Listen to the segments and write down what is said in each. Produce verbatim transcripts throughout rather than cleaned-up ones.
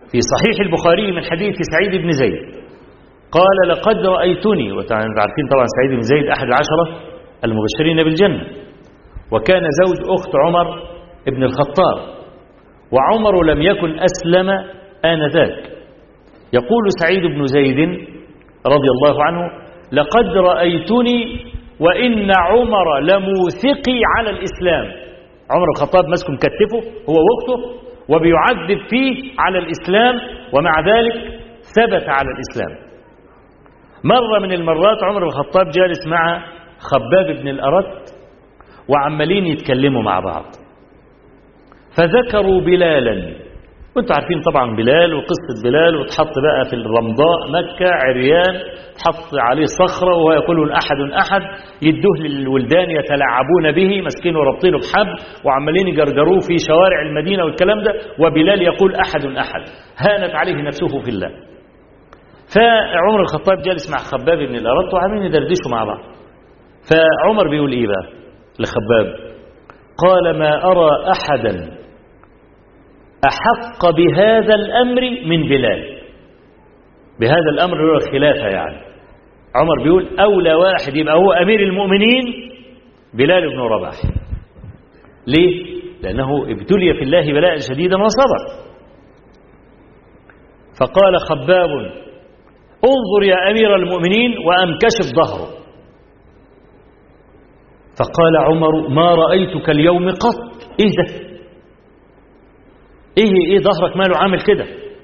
في صحيح البخاري من حديث سعيد بن زيد قال لقد رأيتني، وعارفين طبعا سعيد بن زيد أحد العشرة المبشرين بالجنة، وكان زوج أخت عمر بن الخطاب، وعمر لم يكن أسلم آنذاك. يقول سعيد بن زيد رضي الله عنه لقد رأيتني وإن عمر لموثقي على الإسلام. عمر الخطاب مسك مكتفه هو واخته وبيعذب فيه على الإسلام، ومع ذلك ثبت على الإسلام. مرة من المرات عمر الخطاب جالس مع خباب بن الأرت وعمالين يتكلموا مع بعض، فذكروا بلالا، وانتم عارفين طبعا بلال وقصة بلال، وتحط بقى في الرمضاء مكة عريان، تحط عليه صخرة وهو يقول أحد أحد، يدوه للولدان يتلاعبون به مسكين وربطينه بحبل وعمالين يجرجروه في شوارع المدينة والكلام ده، وبلال يقول أحد أحد، هانت عليه نفسه في الله. فعمر الخطاب جالس مع خباب بن الأرت وعمالين يدردشوا مع بعض، فعمر بيقول إيه بقى لخباب؟ قال ما أرى أحدا أحق بهذا الأمر من بلال. بهذا الأمر هو الخلافة يعني. عمر بيقول أولى واحد يبقى هو أمير المؤمنين بلال بن رباح. ليه؟ لأنه ابتلي في الله بلاء شديدا وصبر. فقال خباب انظر يا أمير المؤمنين وأمكشف ظهره. فقال عمر ما رأيتك اليوم قط. إيه ده؟ إيه إيه ظهرك ماله عامل كده؟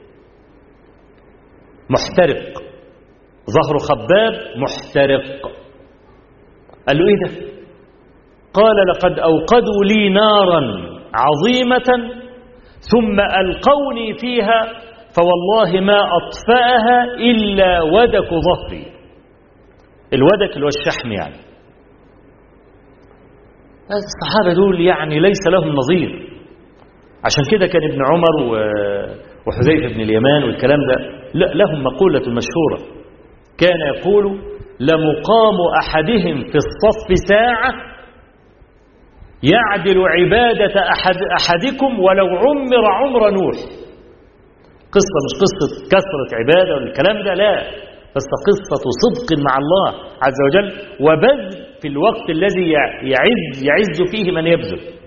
محترق، ظهر خباب محترق. قال له إيه ده؟ قال لقد أوقدوا لي نارا عظيمة ثم ألقوني فيها فوالله ما أطفأها إلا ودك ظهري. الودك اللي هو الشحم يعني. الصحابة دول يعني ليس لهم نظير. عشان كده كان ابن عمر وحذيفة بن اليمان والكلام ده لهم مقولة مشهورة، كان يقول لمقام أحدهم في الصف ساعة يعدل عبادة أحد أحدكم ولو عمر عمر نوح. قصة مش قصة كثرة عبادة والكلام ده، لا، بس قصة صدق مع الله عز وجل وبذل في الوقت الذي يعز يعز فيه من يبذل.